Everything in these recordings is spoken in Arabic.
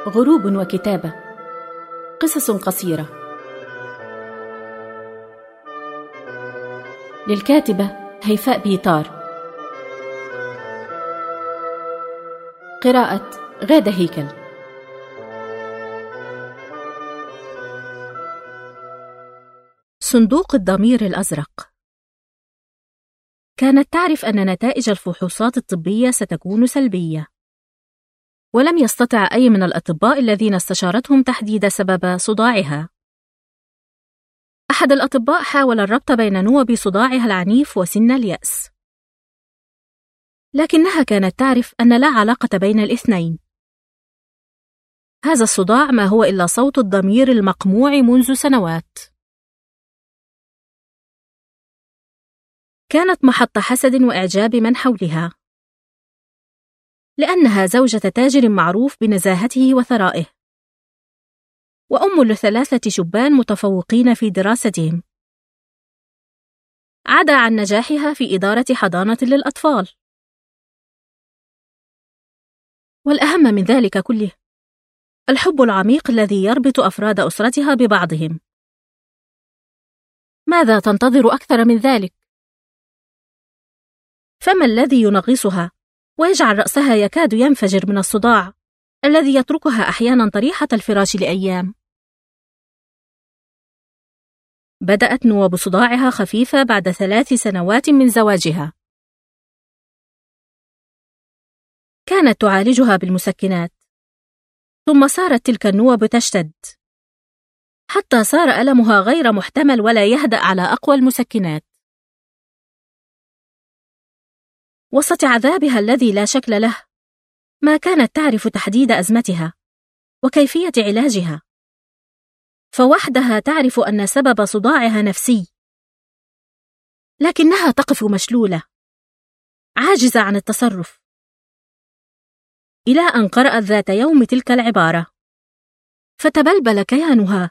غروب وكتابة، قصص قصيرة. للكاتبة هيفاء بيطار. قراءة غادة هيكل. صندوق الضمير الأزرق. كانت تعرف أن نتائج الفحوصات الطبية ستكون سلبية، ولم يستطع أي من الأطباء الذين استشارتهم تحديد سبب صداعها. أحد الأطباء حاول الربط بين نوب صداعها العنيف وسن اليأس، لكنها كانت تعرف أن لا علاقة بين الاثنين. هذا الصداع ما هو إلا صوت الضمير المقموع منذ سنوات. كانت محط حسد وإعجاب من حولها، لأنها زوجة تاجر معروف بنزاهته وثرائه، وأم ل3 شبان متفوقين في دراستهم، عدا عن نجاحها في إدارة حضانة للأطفال. والأهم من ذلك كله الحب العميق الذي يربط أفراد أسرتها ببعضهم. ماذا تنتظر أكثر من ذلك؟ فما الذي ينغصها ويجعل رأسها يكاد ينفجر من الصداع الذي يتركها أحيانا طريحة الفراش لأيام؟ بدأت نوب صداعها خفيفة بعد 3 سنوات من زواجها. كانت تعالجها بالمسكنات، ثم صارت تلك النوب تشتد، حتى صار ألمها غير محتمل ولا يهدأ على أقوى المسكنات. وسط عذابها الذي لا شكل له، ما كانت تعرف تحديد أزمتها وكيفية علاجها، فوحدها تعرف أن سبب صداعها نفسي، لكنها تقف مشلولة عاجزة عن التصرف، إلى أن قرأت ذات يوم تلك العبارة فتبلبل كيانها: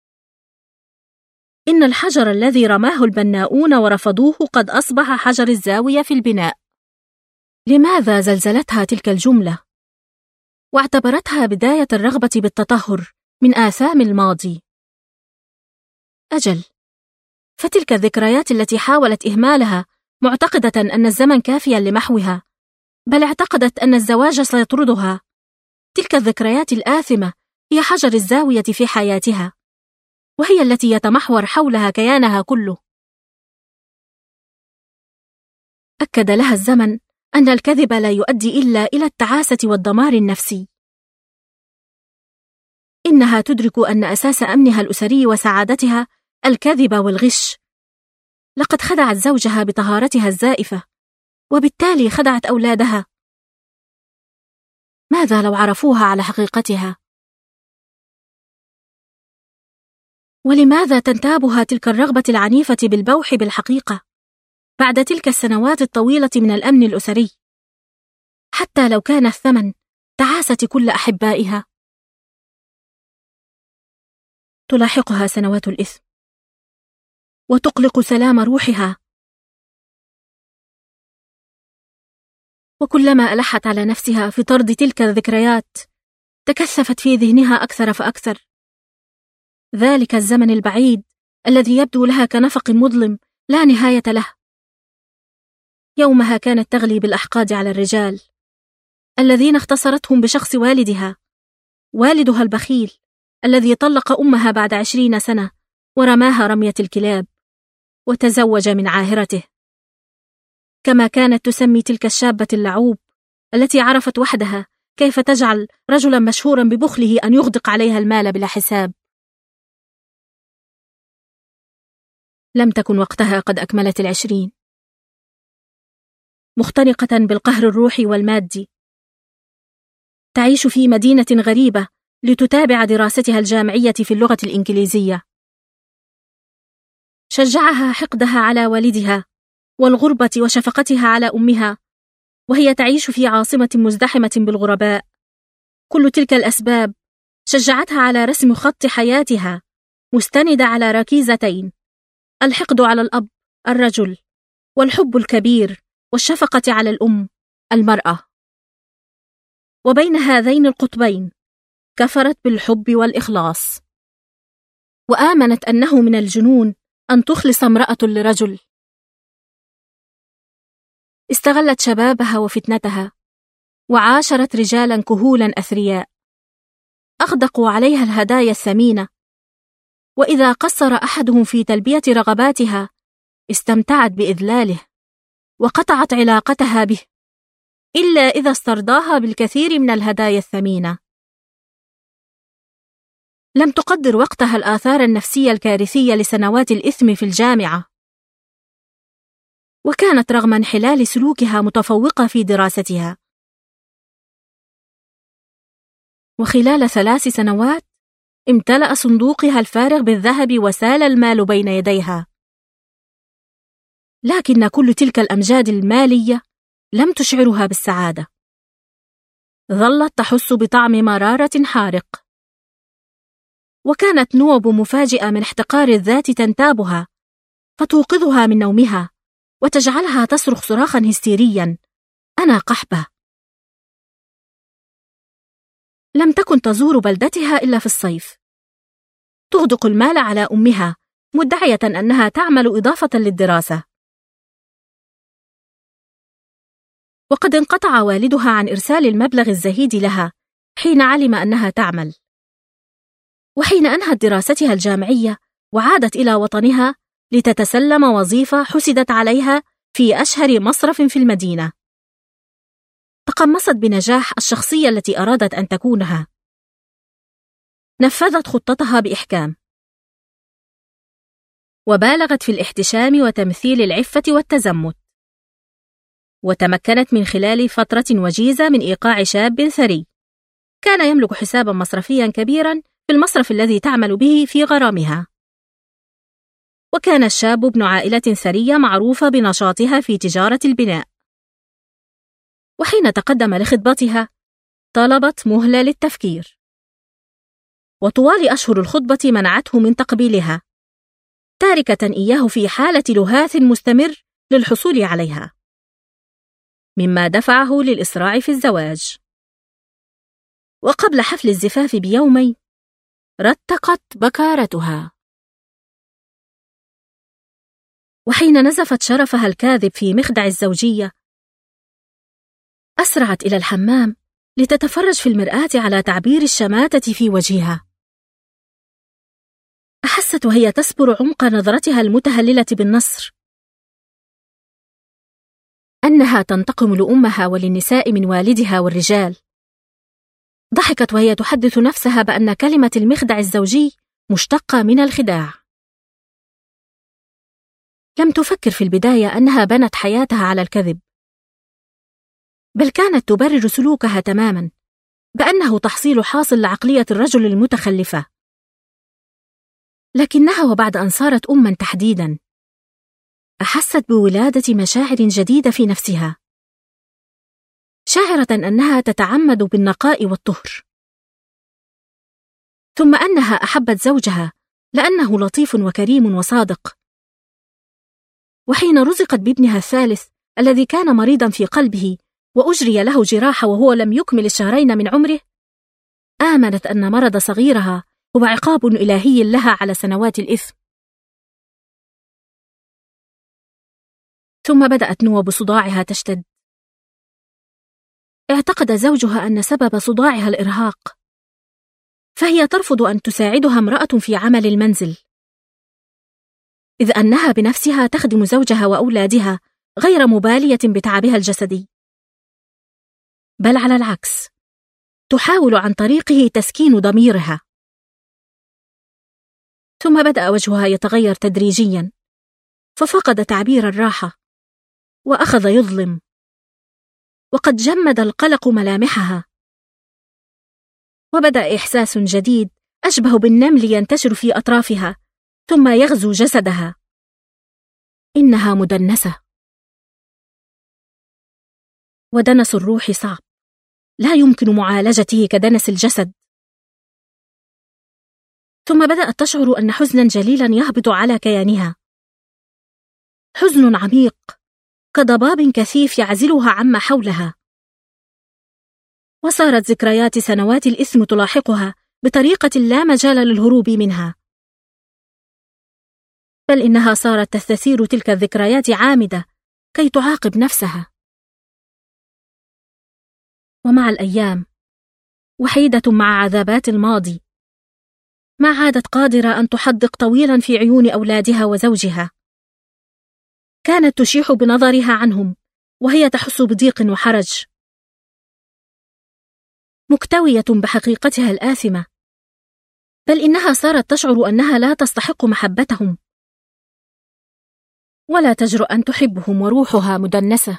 إن الحجر الذي رماه البناؤون ورفضوه قد أصبح حجر الزاوية في البناء. لماذا زلزلتها تلك الجملة واعتبرتها بداية الرغبة بالتطهر من آثام الماضي؟ أجل، فتلك الذكريات التي حاولت إهمالها معتقدة أن الزمن كافيا لمحوها، بل اعتقدت أن الزواج سيطردها، تلك الذكريات الآثمة هي حجر الزاوية في حياتها، وهي التي يتمحور حولها كيانها كله. أكد لها الزمن أن الكذب لا يؤدي إلا إلى التعاسة والدمار النفسي. إنها تدرك أن أساس أمنها الأسري وسعادتها الكذب والغش. لقد خدعت زوجها بطهارتها الزائفة، وبالتالي خدعت أولادها. ماذا لو عرفوها على حقيقتها؟ ولماذا تنتابها تلك الرغبة العنيفة بالبوح بالحقيقة بعد تلك السنوات الطويلة من الأمن الأسري، حتى لو كان الثمن تعاسة كل أحبائها؟ تلاحقها سنوات الإثم وتقلق سلام روحها، وكلما ألحت على نفسها في طرد تلك الذكريات تكثفت في ذهنها أكثر فأكثر. ذلك الزمن البعيد الذي يبدو لها كنفق مظلم لا نهاية له. يومها كانت تغلي بالأحقاد على الرجال الذين اختصرتهم بشخص والدها البخيل الذي طلق أمها بعد 20 سنة ورماها رمية الكلاب وتزوج من عاهرته، كما كانت تسمي تلك الشابة اللعوب التي عرفت وحدها كيف تجعل رجلا مشهورا ببخله أن يغدق عليها المال بلا حساب. لم تكن وقتها قد أكملت 20، مختنقة بالقهر الروحي والمادي، تعيش في مدينة غريبة لتتابع دراستها الجامعية في اللغة الإنجليزية. شجعها حقدها على والدها والغربة وشفقتها على أمها، وهي تعيش في عاصمة مزدحمة بالغرباء. كل تلك الأسباب شجعتها على رسم خط حياتها مستندة على ركيزتين: الحقد على الأب الرجل، والحب الكبير والشفقة على الأم المرأة. وبين هذين القطبين كفرت بالحب والإخلاص، وآمنت أنه من الجنون أن تخلص امرأة لرجل. استغلت شبابها وفتنتها، وعاشرت رجالا كهولا أثرياء أغدقوا عليها الهدايا الثمينة، وإذا قصر أحدهم في تلبية رغباتها استمتعت بإذلاله وقطعت علاقتها به، إلا إذا استرضاها بالكثير من الهدايا الثمينة. لم تقدر وقتها الآثار النفسية الكارثية لسنوات الإثم في الجامعة، وكانت رغم انحلال سلوكها متفوقة في دراستها. وخلال 3 سنوات امتلأ صندوقها الفارغ بالذهب وسال المال بين يديها، لكن كل تلك الأمجاد المالية لم تشعرها بالسعادة. ظلت تحس بطعم مرارة حارق، وكانت نوب مفاجئة من احتقار الذات تنتابها فتوقظها من نومها وتجعلها تصرخ صراخا هستيريا: أنا قحبة. لم تكن تزور بلدتها إلا في الصيف، تغدق المال على أمها مدعية أنها تعمل إضافة للدراسة. وقد انقطع والدها عن إرسال المبلغ الزهيد لها حين علم أنها تعمل. وحين أنهت دراستها الجامعية وعادت إلى وطنها لتتسلم وظيفة حسدت عليها في أشهر مصرف في المدينة، تقمصت بنجاح الشخصية التي أرادت أن تكونها. نفذت خطتها بإحكام، وبالغت في الاحتشام وتمثيل العفة والتزمت، وتمكنت من خلال فترة وجيزة من إيقاع شاب ثري كان يملك حسابا مصرفيا كبيرا في المصرف الذي تعمل به في غرامها. وكان الشاب ابن عائلة ثرية معروفة بنشاطها في تجارة البناء. وحين تقدم لخطبتها طلبت مهلة للتفكير، وطوال أشهر الخطبة منعته من تقبيلها، تاركة إياه في حالة لهاث مستمر للحصول عليها، مما دفعه للإسراع في الزواج. وقبل حفل الزفاف بيومين رتقت بكارتها، وحين نزفت شرفها الكاذب في مخدع الزوجية أسرعت إلى الحمام لتتفرج في المرآة على تعبير الشماتة في وجهها. أحست وهي تسبر عمق نظرتها المتهللة بالنصر أنها تنتقم لأمها وللنساء من والدها والرجال. ضحكت وهي تحدث نفسها بأن كلمة المخدع الزوجي مشتقة من الخداع. لم تفكر في البداية أنها بنت حياتها على الكذب، بل كانت تبرر سلوكها تماما بأنه تحصيل حاصل لعقلية الرجل المتخلفة. لكنها وبعد أن صارت أماً تحديداً أحست بولادة مشاعر جديدة في نفسها، شاعرة أنها تتعمد بالنقاء والطهر، ثم أنها أحبت زوجها لأنه لطيف وكريم وصادق. وحين رزقت بابنها الثالث الذي كان مريضاً في قلبه وأجري له جراحة وهو لم يكمل 2 شهرين من عمره، آمنت أن مرض صغيرها هو عقاب إلهي لها على سنوات الإثم. ثم بدأت نوب صداعها تشتد. اعتقد زوجها أن سبب صداعها الإرهاق، فهي ترفض أن تساعدها امرأة في عمل المنزل، إذ أنها بنفسها تخدم زوجها وأولادها غير مبالية بتعبها الجسدي، بل على العكس تحاول عن طريقه تسكين ضميرها. ثم بدأ وجهها يتغير تدريجيا، ففقد تعبير الراحة وأخذ يظلم، وقد جمد القلق ملامحها، وبدأ إحساس جديد أشبه بالنمل ينتشر في أطرافها ثم يغزو جسدها. إنها مدنسة، ودنس الروح صعب، لا يمكن معالجته كدنس الجسد. ثم بدأت تشعر أن حزنا جليلا يهبط على كيانها، حزن عميق كضباب كثيف يعزلها عما حولها. وصارت ذكريات سنوات الإثم تلاحقها بطريقة لا مجال للهروب منها، بل إنها صارت تستثير تلك الذكريات عامدة كي تعاقب نفسها. ومع الأيام، وحيدة مع عذابات الماضي، ما عادت قادرة أن تحدق طويلا في عيون أولادها وزوجها. كانت تشيح بنظرها عنهم وهي تحس بضيق وحرج، مكتوية بحقيقتها الآثمة، بل إنها صارت تشعر أنها لا تستحق محبتهم ولا تجرؤ أن تحبهم، وروحها مدنسة.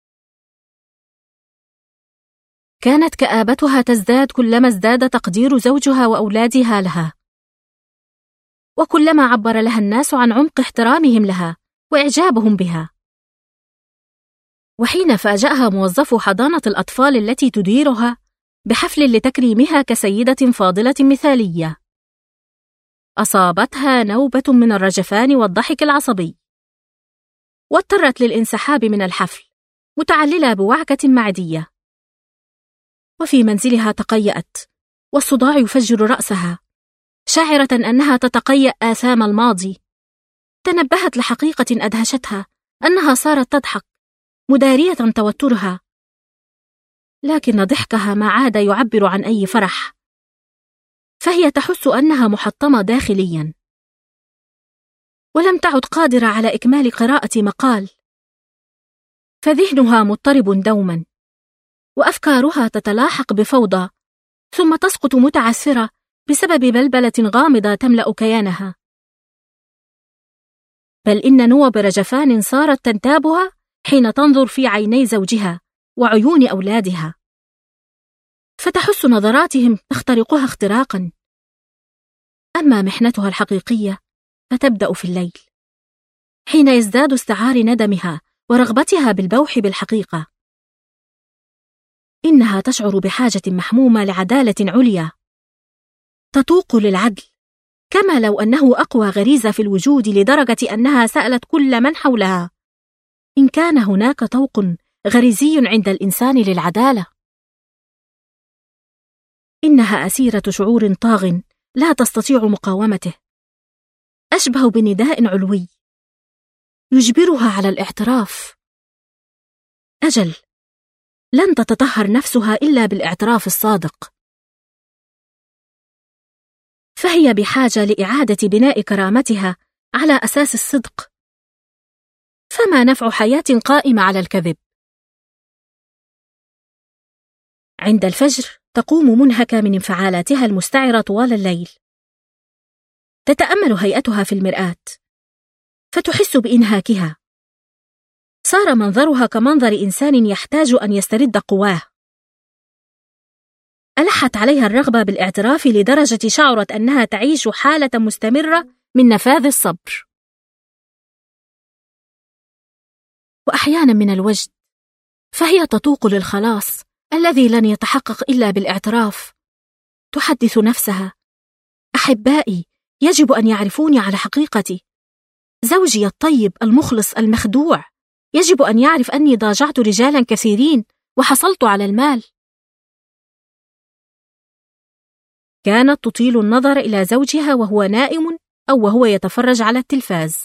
كانت كآبتها تزداد كلما ازداد تقدير زوجها وأولادها لها، وكلما عبر لها الناس عن عمق احترامهم لها وإعجابهم بها. وحين فاجأها موظفو حضانة الأطفال التي تديرها بحفل لتكريمها كسيدة فاضلة مثالية، أصابتها نوبة من الرجفان والضحك العصبي، واضطرت للانسحاب من الحفل متعللة بوعكة معدية. وفي منزلها تقيأت والصداع يفجر رأسها، شاعرة أنها تتقيأ آثام الماضي. تنبهت لحقيقة أدهشتها، أنها صارت تضحك مدارية توترها، لكن ضحكها ما عاد يعبر عن أي فرح، فهي تحس أنها محطمة داخليا، ولم تعد قادرة على إكمال قراءة مقال، فذهنها مضطرب دوما، وأفكارها تتلاحق بفوضى، ثم تسقط متعثرة بسبب بلبلة غامضة تملأ كيانها. بل إن نوب رجفان صارت تنتابها حين تنظر في عيني زوجها وعيون أولادها، فتحس نظراتهم تخترقها اختراقا. أما محنتها الحقيقية فتبدأ في الليل، حين يزداد استعار ندمها ورغبتها بالبوح بالحقيقة. إنها تشعر بحاجة محمومة لعدالة عليا تتوق للعدل، كما لو أنه أقوى غريزة في الوجود، لدرجة أنها سألت كل من حولها إن كان هناك طوق غريزي عند الإنسان للعدالة. إنها أسيرة شعور طاغ لا تستطيع مقاومته، أشبه بنداء علوي يجبرها على الاعتراف. أجل، لن تتطهر نفسها إلا بالاعتراف الصادق، فهي بحاجة لإعادة بناء كرامتها على أساس الصدق. فما نفع حياة قائمة على الكذب؟ عند الفجر تقوم منهكة من انفعالاتها المستعرة طوال الليل، تتأمل هيئتها في المرآة فتحس بإنهاكها. صار منظرها كمنظر إنسان يحتاج أن يسترد قواه. ألحت عليها الرغبة بالاعتراف لدرجة شعرت أنها تعيش حالة مستمرة من نفاذ الصبر، وأحيانا من الوجد، فهي تتوق للخلاص الذي لن يتحقق إلا بالاعتراف. تحدث نفسها: أحبائي يجب أن يعرفوني على حقيقتي، زوجي الطيب المخلص المخدوع يجب أن يعرف أني ضاجعت رجالا كثيرين وحصلت على المال. كانت تطيل النظر إلى زوجها وهو نائم أو وهو يتفرج على التلفاز،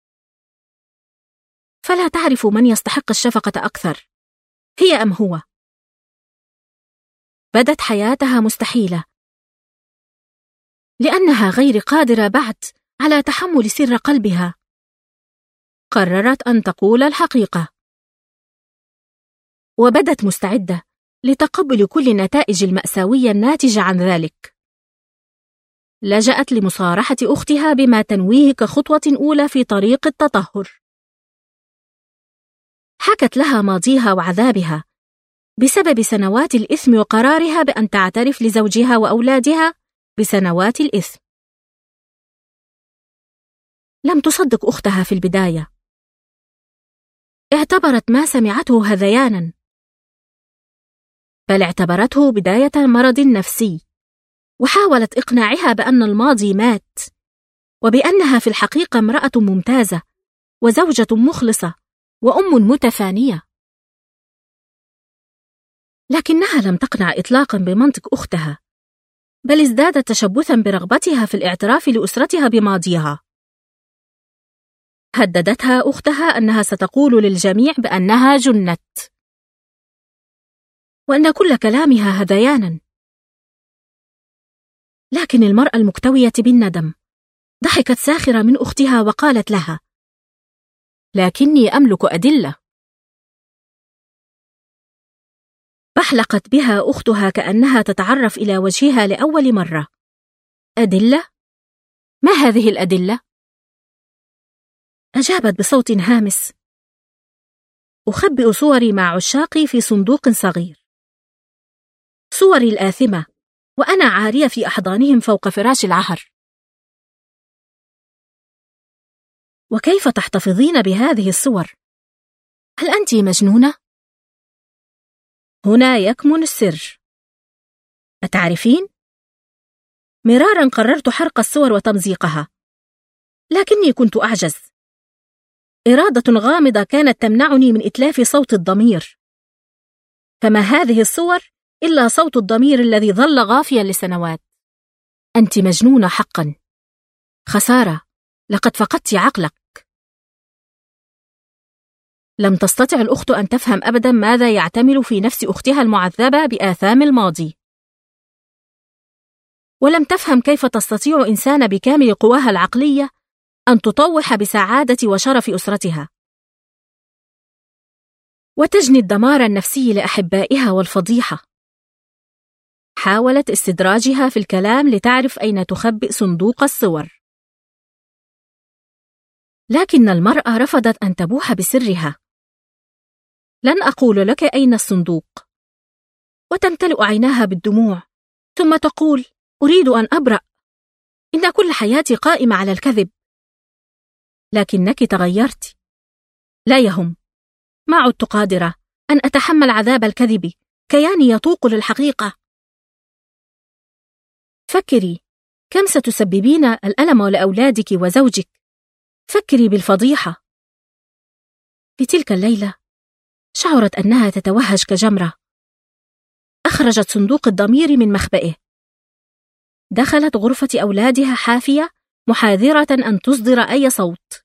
فلا تعرف من يستحق الشفقة أكثر، هي أم هو. بدت حياتها مستحيلة، لأنها غير قادرة بعد على تحمل سر قلبها. قررت أن تقول الحقيقة، وبدت مستعدة لتقبل كل النتائج المأساوية الناتجة عن ذلك. لجأت لمصارحة أختها بما تنويه كخطوة أولى في طريق التطهر. حكت لها ماضيها وعذابها بسبب سنوات الإثم، وقرارها بأن تعترف لزوجها وأولادها بسنوات الإثم. لم تصدق أختها في البداية، اعتبرت ما سمعته هذيانا، بل اعتبرته بداية مرض نفسي، وحاولت إقناعها بأن الماضي مات، وبأنها في الحقيقة امرأة ممتازة وزوجة مخلصة وأم متفانية. لكنها لم تقنع إطلاقاً بمنطق أختها، بل ازدادت تشبثاً برغبتها في الاعتراف لأسرتها بماضيها. هددتها أختها أنها ستقول للجميع بأنها جنت، وأن كل كلامها هذياناً. لكن المرأة المكتوية بالندم ضحكت ساخرة من أختها وقالت لها: لكني أملك أدلة. بحلقت بها أختها كأنها تتعرف إلى وجهها لأول مرة. أدلة؟ ما هذه الأدلة؟ أجابت بصوت هامس: أخبئ صوري مع عشاقي في صندوق صغير، صوري الآثمة وأنا عارية في أحضانهم فوق فراش العهر. وكيف تحتفظين بهذه الصور؟ هل أنت مجنونة؟ هنا يكمن السر. أتعرفين؟ مرارا قررت حرق الصور وتمزيقها، لكني كنت أعجز. إرادة غامضة كانت تمنعني من إتلاف صوت الضمير، فما هذه الصور إلا صوت الضمير الذي ظل غافيا لسنوات. أنت مجنونة حقا. خسارة، لقد فقدت عقلك. لم تستطع الأخت أن تفهم أبدا ماذا يعتمل في نفس أختها المعذبة بآثام الماضي، ولم تفهم كيف تستطيع إنسان بكامل قواها العقلية أن تطوح بسعادة وشرف أسرتها، وتجني الدمار النفسي لأحبائها والفضيحة. حاولت استدراجها في الكلام لتعرف أين تخبئ صندوق الصور، لكن المرأة رفضت أن تبوح بسرها. لن أقول لك أين الصندوق. وتمتلئ عيناها بالدموع، ثم تقول: أريد أن أبرأ، إن كل حياتي قائمة على الكذب. لكنك تغيرت. لا يهم، ما عدت قادرة أن أتحمل عذاب الكذب، كياني يطوق للحقيقة. فكري كم ستسببين الألم لأولادك وزوجك. فكري بالفضيحة. في تلك الليلة شعرت أنها تتوهج كجمرة. أخرجت صندوق الضمير من مخبئه، دخلت غرفة أولادها حافية محاذرة أن تصدر أي صوت.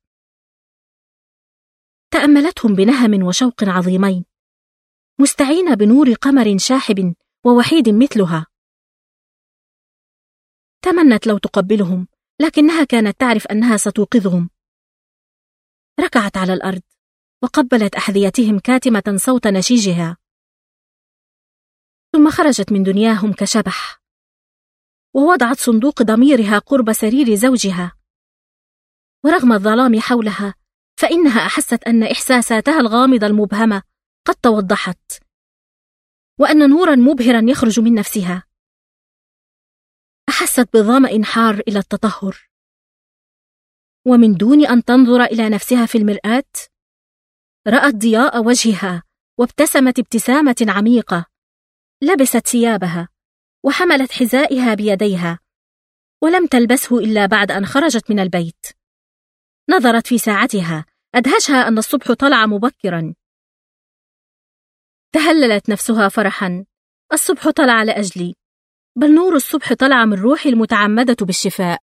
تأملتهم بنهم وشوق عظيمين، مستعينة بنور قمر شاحب ووحيد مثلها. تمنت لو تقبلهم، لكنها كانت تعرف أنها ستوقظهم. ركعت على الأرض وقبلت أحذيتهم كاتمة صوت نشيجها، ثم خرجت من دنياهم كشبح، ووضعت صندوق ضميرها قرب سرير زوجها. ورغم الظلام حولها، فإنها أحست أن إحساساتها الغامضة المبهمة قد توضحت، وأن نورا مبهرا يخرج من نفسها. أحست بظمأ حار إلى التطهر، ومن دون أن تنظر إلى نفسها في المرآة رأت ضياء وجهها وابتسمت ابتسامة عميقة. لبست ثيابها وحملت حذائها بيديها، ولم تلبسه إلا بعد أن خرجت من البيت. نظرت في ساعتها، أدهشها أن الصبح طلع مبكرا. تهللت نفسها فرحا: الصبح طلع لأجلي، بل نور الصبح طلع من روحي المتعمدة بالشفاء.